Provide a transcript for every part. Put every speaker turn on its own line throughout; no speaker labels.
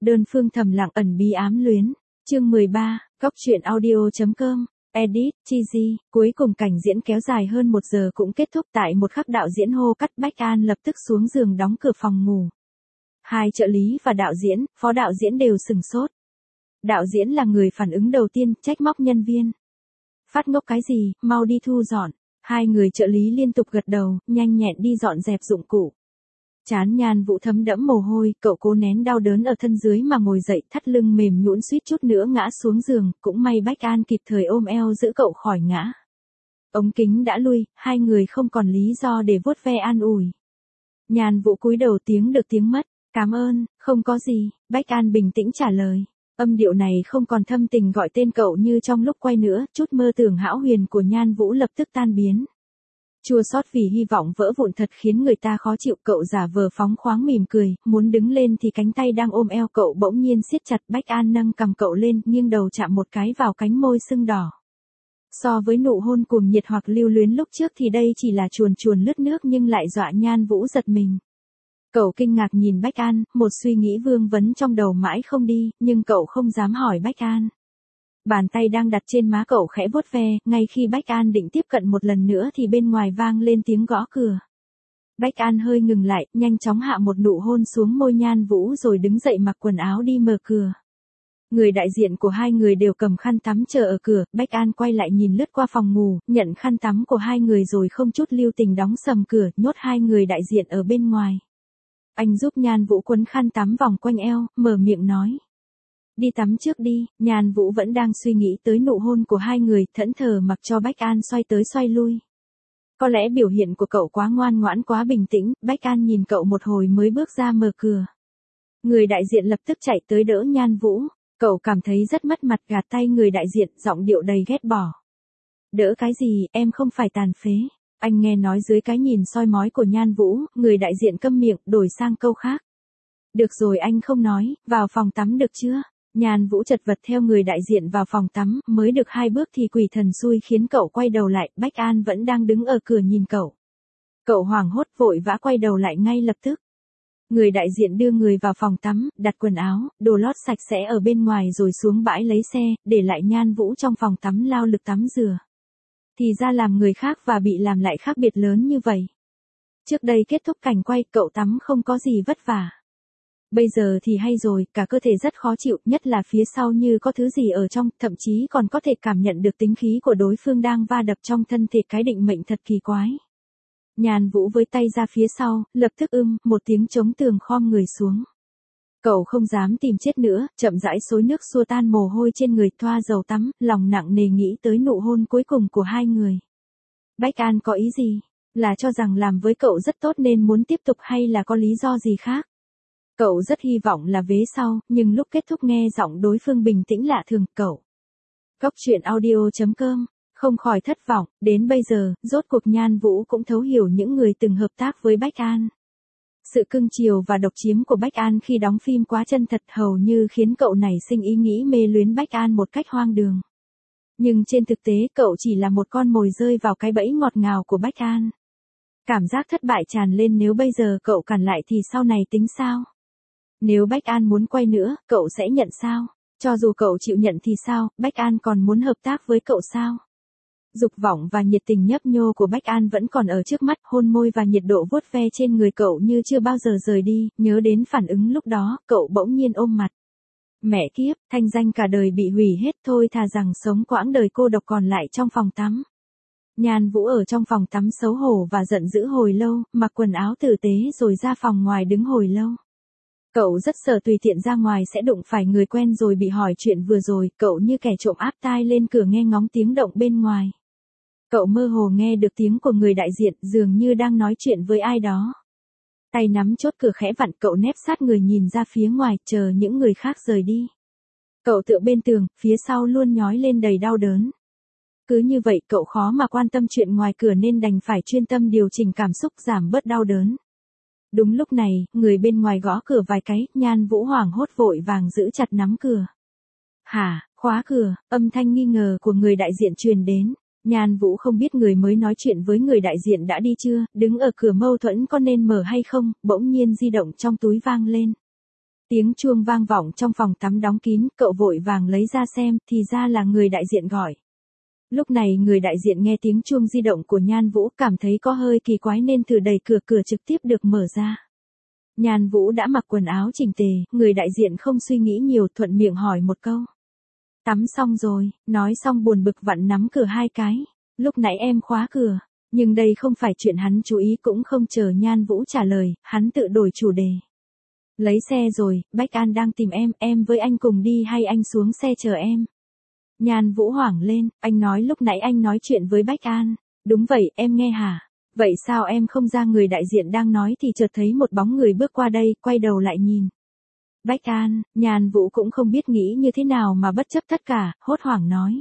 Đơn phương thầm lặng ẩn bí ám luyến. Chương 13, Góc truyện audio.com. Edit, Chizy, cuối cùng cảnh diễn kéo dài hơn 1 giờ cũng kết thúc tại một khắc đạo diễn hô cắt Bách An lập tức xuống giường đóng cửa phòng ngủ. Hai trợ lý và đạo diễn, phó đạo diễn đều sừng sốt. Đạo diễn là người phản ứng đầu tiên, trách móc nhân viên. Phát ngốc cái gì, mau đi thu dọn. Hai người trợ lý liên tục gật đầu, nhanh nhẹn đi dọn dẹp dụng cụ. Trán Nhan Vũ thấm đẫm mồ hôi, cậu cố nén đau đớn ở thân dưới mà ngồi dậy, thắt lưng mềm nhũn suýt chút nữa ngã xuống giường, cũng may Bách An kịp thời ôm eo giữ cậu khỏi ngã. Ống kính đã lui, hai người không còn lý do để vuốt ve an ủi. Nhan Vũ cúi đầu tiếng được tiếng mất, cảm ơn, không có gì, Bách An bình tĩnh trả lời. Âm điệu này không còn thâm tình gọi tên cậu như trong lúc quay nữa, chút mơ tưởng hão huyền của Nhan Vũ lập tức tan biến. Chua xót vì hy vọng vỡ vụn thật khiến người ta khó chịu, cậu giả vờ phóng khoáng mỉm cười, muốn đứng lên thì cánh tay đang ôm eo cậu bỗng nhiên siết chặt. Bách An nâng cằm cậu lên, nghiêng đầu chạm một cái vào cánh môi sưng đỏ. So với nụ hôn cuồng nhiệt hoặc lưu luyến lúc trước thì đây chỉ là chuồn chuồn lướt nước nhưng lại dọa Nhan Vũ giật mình. Cậu kinh ngạc nhìn Bách An, một suy nghĩ vương vấn trong đầu mãi không đi, nhưng cậu không dám hỏi Bách An. Bàn tay đang đặt trên má cậu khẽ vuốt ve, ngay khi Bách An định tiếp cận một lần nữa thì bên ngoài vang lên tiếng gõ cửa. Bách An hơi ngừng lại, nhanh chóng hạ một nụ hôn xuống môi Nhan Vũ rồi đứng dậy mặc quần áo đi mở cửa. Người đại diện của hai người đều cầm khăn tắm chờ ở cửa, Bách An quay lại nhìn lướt qua phòng ngủ, nhận khăn tắm của hai người rồi không chút lưu tình đóng sầm cửa, nhốt hai người đại diện ở bên ngoài. Anh giúp Nhan Vũ quấn khăn tắm vòng quanh eo, mở miệng nói. Đi tắm trước đi. Nhan Vũ vẫn đang suy nghĩ tới nụ hôn của hai người, thẫn thờ mặc cho Bách An xoay tới xoay lui. Có lẽ biểu hiện của cậu quá ngoan ngoãn quá bình tĩnh, Bách An nhìn cậu một hồi mới bước ra mở cửa. Người đại diện lập tức chạy tới đỡ Nhan Vũ, cậu cảm thấy rất mất mặt gạt tay người đại diện, giọng điệu đầy ghét bỏ. Đỡ cái gì, em không phải tàn phế. Anh nghe nói dưới cái nhìn soi mói của Nhan Vũ, người đại diện câm miệng, đổi sang câu khác. Được rồi anh không nói, vào phòng tắm được chưa? Nhan Vũ chật vật theo người đại diện vào phòng tắm, mới được 2 bước thì quỷ thần xui khiến cậu quay đầu lại, Bách An vẫn đang đứng ở cửa nhìn cậu. Cậu hoảng hốt vội vã quay đầu lại ngay lập tức. Người đại diện đưa người vào phòng tắm, đặt quần áo, đồ lót sạch sẽ ở bên ngoài rồi xuống bãi lấy xe, để lại Nhan Vũ trong phòng tắm lao lực tắm rửa. Thì ra làm người khác và bị làm lại khác biệt lớn như vậy. Trước đây kết thúc cảnh quay, cậu tắm không có gì vất vả. Bây giờ thì hay rồi, cả cơ thể rất khó chịu, nhất là phía sau như có thứ gì ở trong, thậm chí còn có thể cảm nhận được tính khí của đối phương đang va đập trong thân thể, cái định mệnh thật kỳ quái. Nhan Vũ với tay ra phía sau, lập tức một tiếng chống tường khom người xuống. Cậu không dám tìm chết nữa, chậm rãi xối nước xua tan mồ hôi trên người, thoa dầu tắm, lòng nặng nề nghĩ tới nụ hôn cuối cùng của hai người. Bách An có ý gì? Là cho rằng làm với cậu rất tốt nên muốn tiếp tục hay là có lý do gì khác? Cậu rất hy vọng là vế sau, nhưng lúc kết thúc nghe giọng đối phương bình tĩnh lạ thường, cậu. Góc truyện audio.com, không khỏi thất vọng, đến bây giờ, rốt cuộc Nhan Vũ cũng thấu hiểu những người từng hợp tác với Bách An. Sự cưng chiều và độc chiếm của Bách An khi đóng phim quá chân thật hầu như khiến cậu nảy sinh ý nghĩ mê luyến Bách An một cách hoang đường. Nhưng trên thực tế cậu chỉ là một con mồi rơi vào cái bẫy ngọt ngào của Bách An. Cảm giác thất bại tràn lên, nếu bây giờ cậu cản lại thì sau này tính sao? Nếu Bách An muốn quay nữa, cậu sẽ nhận sao? Cho dù cậu chịu nhận thì sao, Bách An còn muốn hợp tác với cậu sao? Dục vọng và nhiệt tình nhấp nhô của Bách An vẫn còn ở trước mắt, hôn môi và nhiệt độ vuốt ve trên người cậu như chưa bao giờ rời đi, nhớ đến phản ứng lúc đó, cậu bỗng nhiên ôm mặt. Mẹ kiếp, thanh danh cả đời bị hủy hết, thôi thà rằng sống quãng đời cô độc còn lại trong phòng tắm. Nhan Vũ ở trong phòng tắm xấu hổ và giận dữ hồi lâu, mặc quần áo tử tế rồi ra phòng ngoài đứng hồi lâu. Cậu rất sợ tùy tiện ra ngoài sẽ đụng phải người quen rồi bị hỏi chuyện vừa rồi, cậu như kẻ trộm áp tai lên cửa nghe ngóng tiếng động bên ngoài. Cậu mơ hồ nghe được tiếng của người đại diện, dường như đang nói chuyện với ai đó. Tay nắm chốt cửa khẽ vặn, cậu nép sát người nhìn ra phía ngoài, chờ những người khác rời đi. Cậu tựa bên tường, phía sau luôn nhói lên đầy đau đớn. Cứ như vậy cậu khó mà quan tâm chuyện ngoài cửa nên đành phải chuyên tâm điều chỉnh cảm xúc giảm bớt đau đớn. Đúng lúc này, người bên ngoài gõ cửa vài cái, Nhan Vũ hoảng hốt vội vàng giữ chặt nắm cửa. Hả, khóa cửa, âm thanh nghi ngờ của người đại diện truyền đến. Nhan Vũ không biết người mới nói chuyện với người đại diện đã đi chưa, đứng ở cửa mâu thuẫn có nên mở hay không, bỗng nhiên di động trong túi vang lên. Tiếng chuông vang vọng trong phòng tắm đóng kín, cậu vội vàng lấy ra xem, thì ra là người đại diện gọi. Lúc này người đại diện nghe tiếng chuông di động của Nhan Vũ, cảm thấy có hơi kỳ quái nên thử đẩy cửa, cửa trực tiếp được mở ra. Nhan Vũ đã mặc quần áo chỉnh tề, người đại diện không suy nghĩ nhiều, thuận miệng hỏi một câu. Tắm xong rồi, nói xong buồn bực vặn nắm cửa hai cái. Lúc nãy em khóa cửa, nhưng đây không phải chuyện hắn chú ý, cũng không chờ Nhan Vũ trả lời, hắn tự đổi chủ đề. Lấy xe rồi, Bách An đang tìm em với anh cùng đi hay anh xuống xe chờ em? Nhan Vũ hoảng lên, anh nói lúc nãy anh nói chuyện với Bách An. Đúng vậy, em nghe hả? Vậy sao em không ra? Người đại diện đang nói thì chợt thấy một bóng người bước qua đây, quay đầu lại nhìn. Bách An, Nhan Vũ cũng không biết nghĩ như thế nào mà bất chấp tất cả, hốt hoảng nói.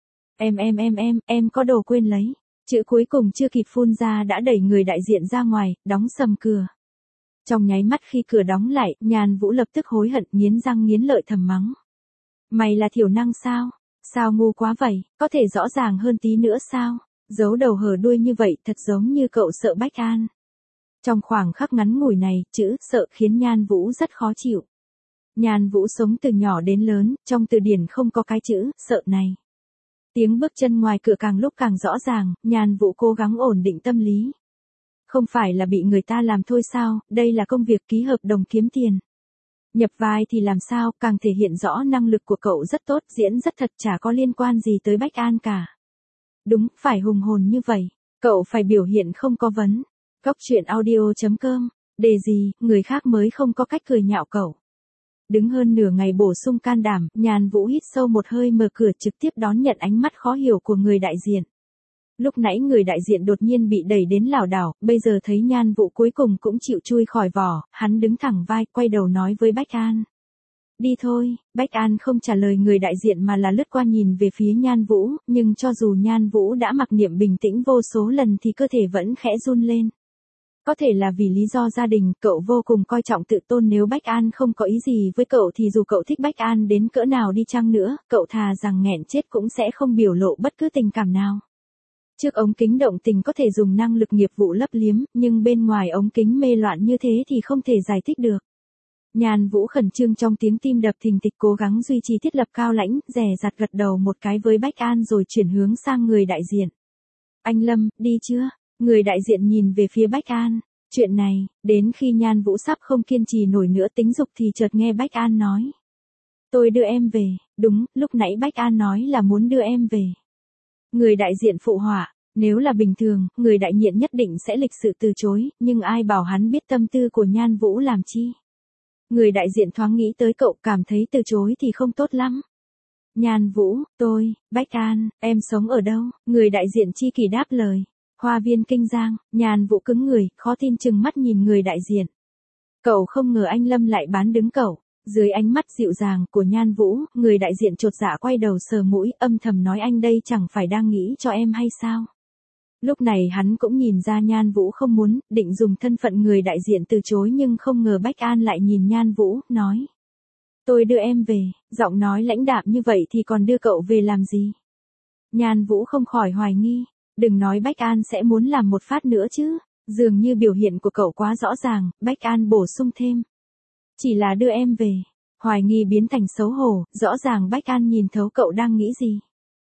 Em có đồ quên lấy. Chữ cuối cùng chưa kịp phun ra đã đẩy người đại diện ra ngoài, đóng sầm cửa. Trong nháy mắt khi cửa đóng lại, Nhan Vũ lập tức hối hận, nghiến răng nghiến lợi thầm mắng. Mày là thiểu năng sao? Sao ngu quá vậy, có thể rõ ràng hơn tí nữa sao? Giấu đầu hở đuôi như vậy thật giống như cậu sợ Bách An. Trong khoảng khắc ngắn ngủi này, chữ sợ khiến Nhan Vũ rất khó chịu. Nhan Vũ sống từ nhỏ đến lớn, trong từ điển không có cái chữ sợ này. Tiếng bước chân ngoài cửa càng lúc càng rõ ràng, Nhan Vũ cố gắng ổn định tâm lý. Không phải là bị người ta làm thôi sao, đây là công việc ký hợp đồng kiếm tiền. Nhập vai thì làm sao, càng thể hiện rõ năng lực của cậu rất tốt, diễn rất thật, chả có liên quan gì tới Bách An cả. Đúng, phải hùng hồn như vậy, cậu phải biểu hiện không có vấn. Goctruyện.audio.com, đề gì, người khác mới không có cách cười nhạo cậu. Đứng hơn nửa ngày bổ sung can đảm, Nhan Vũ hít sâu một hơi, mở cửa trực tiếp đón nhận ánh mắt khó hiểu của người đại diện. Lúc nãy người đại diện đột nhiên bị đẩy đến lảo đảo, bây giờ thấy Nhan Vũ cuối cùng cũng chịu chui khỏi vỏ, hắn đứng thẳng vai, quay đầu nói với Bách An. Đi thôi, Bách An không trả lời người đại diện mà là lướt qua nhìn về phía Nhan Vũ, nhưng cho dù Nhan Vũ đã mặc niệm bình tĩnh vô số lần thì cơ thể vẫn khẽ run lên. Có thể là vì lý do gia đình, cậu vô cùng coi trọng tự tôn, nếu Bách An không có ý gì với cậu thì dù cậu thích Bách An đến cỡ nào đi chăng nữa, cậu thà rằng nghẹn chết cũng sẽ không biểu lộ bất cứ tình cảm nào. Trước ống kính động tình có thể dùng năng lực nghiệp vụ lấp liếm, nhưng bên ngoài ống kính mê loạn như thế thì không thể giải thích được. Nhan Vũ khẩn trương trong tiếng tim đập thình thịch, cố gắng duy trì thiết lập cao lãnh, dè dặt gật đầu một cái với Bách An rồi chuyển hướng sang người đại diện. Anh Lâm, đi chưa? Người đại diện nhìn về phía Bách An. Chuyện này, đến khi Nhan Vũ sắp không kiên trì nổi nữa tính dục thì chợt nghe Bách An nói. Tôi đưa em về, đúng, lúc nãy Bách An nói là muốn đưa em về. Người đại diện phụ họa, nếu là bình thường, người đại diện nhất định sẽ lịch sự từ chối, nhưng ai bảo hắn biết tâm tư của Nhan Vũ làm chi. Người đại diện thoáng nghĩ tới cậu, cảm thấy từ chối thì không tốt lắm. Nhan Vũ, tôi, Bách An, em sống ở đâu? Người đại diện chi kỷ đáp lời. Hoa viên Kinh Giang. Nhan Vũ cứng người, khó tin chừng mắt nhìn người đại diện. Cậu không ngờ anh Lâm lại bán đứng cậu. Dưới ánh mắt dịu dàng của Nhan Vũ, người đại diện chột dạ quay đầu sờ mũi, âm thầm nói anh đây chẳng phải đang nghĩ cho em hay sao? Lúc này hắn cũng nhìn ra Nhan Vũ không muốn, định dùng thân phận người đại diện từ chối, nhưng không ngờ Bách An lại nhìn Nhan Vũ, nói. Tôi đưa em về, giọng nói lãnh đạm như vậy thì còn đưa cậu về làm gì? Nhan Vũ không khỏi hoài nghi, đừng nói Bách An sẽ muốn làm một phát nữa chứ, dường như biểu hiện của cậu quá rõ ràng, Bách An bổ sung thêm. Chỉ là đưa em về, hoài nghi biến thành xấu hổ, rõ ràng Bách An nhìn thấu cậu đang nghĩ gì.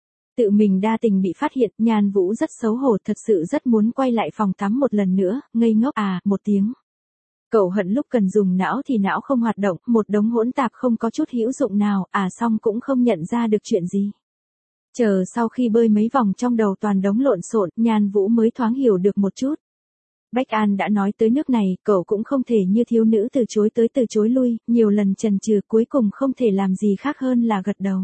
Tự mình đa tình bị phát hiện, Nhan Vũ rất xấu hổ, thật sự rất muốn quay lại phòng tắm một lần nữa, ngây ngốc một tiếng. Cậu hận lúc cần dùng não thì não không hoạt động, một đống hỗn tạp không có chút hữu dụng nào, xong cũng không nhận ra được chuyện gì. Chờ sau khi bơi mấy vòng trong đầu toàn đống lộn xộn, Nhan Vũ mới thoáng hiểu được một chút. Bách An đã nói tới nước này, cậu cũng không thể như thiếu nữ từ chối tới từ chối lui, nhiều lần chần chừ cuối cùng không thể làm gì khác hơn là gật đầu.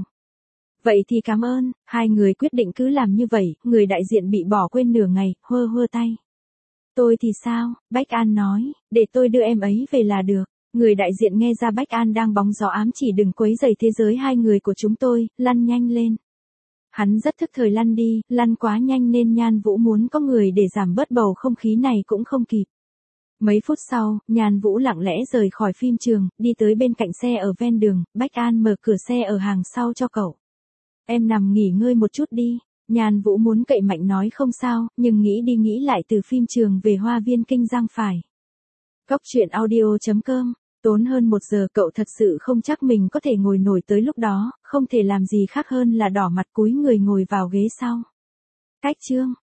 Vậy thì cảm ơn, hai người quyết định cứ làm như vậy, người đại diện bị bỏ quên nửa ngày, hơ tay. Tôi thì sao? Bách An nói, để tôi đưa em ấy về là được. Người đại diện nghe ra Bách An đang bóng gió ám chỉ đừng quấy rầy thế giới hai người của chúng tôi, lăn nhanh lên. Hắn rất thức thời lăn đi, lăn quá nhanh nên Nhan Vũ muốn có người để giảm bớt bầu không khí này cũng không kịp. Mấy phút sau, Nhan Vũ lặng lẽ rời khỏi phim trường, đi tới bên cạnh xe ở ven đường, Bách An mở cửa xe ở hàng sau cho cậu. Em nằm nghỉ ngơi một chút đi. Nhan Vũ muốn cậy mạnh nói không sao, nhưng nghĩ đi nghĩ lại từ phim trường về Hoa viên Kinh Giang phải. Goctruyện.audio.com Tốn hơn 1 giờ cậu thật sự không chắc mình có thể ngồi nổi tới lúc đó, không thể làm gì khác hơn là đỏ mặt cúi người ngồi vào ghế sau. Cách chương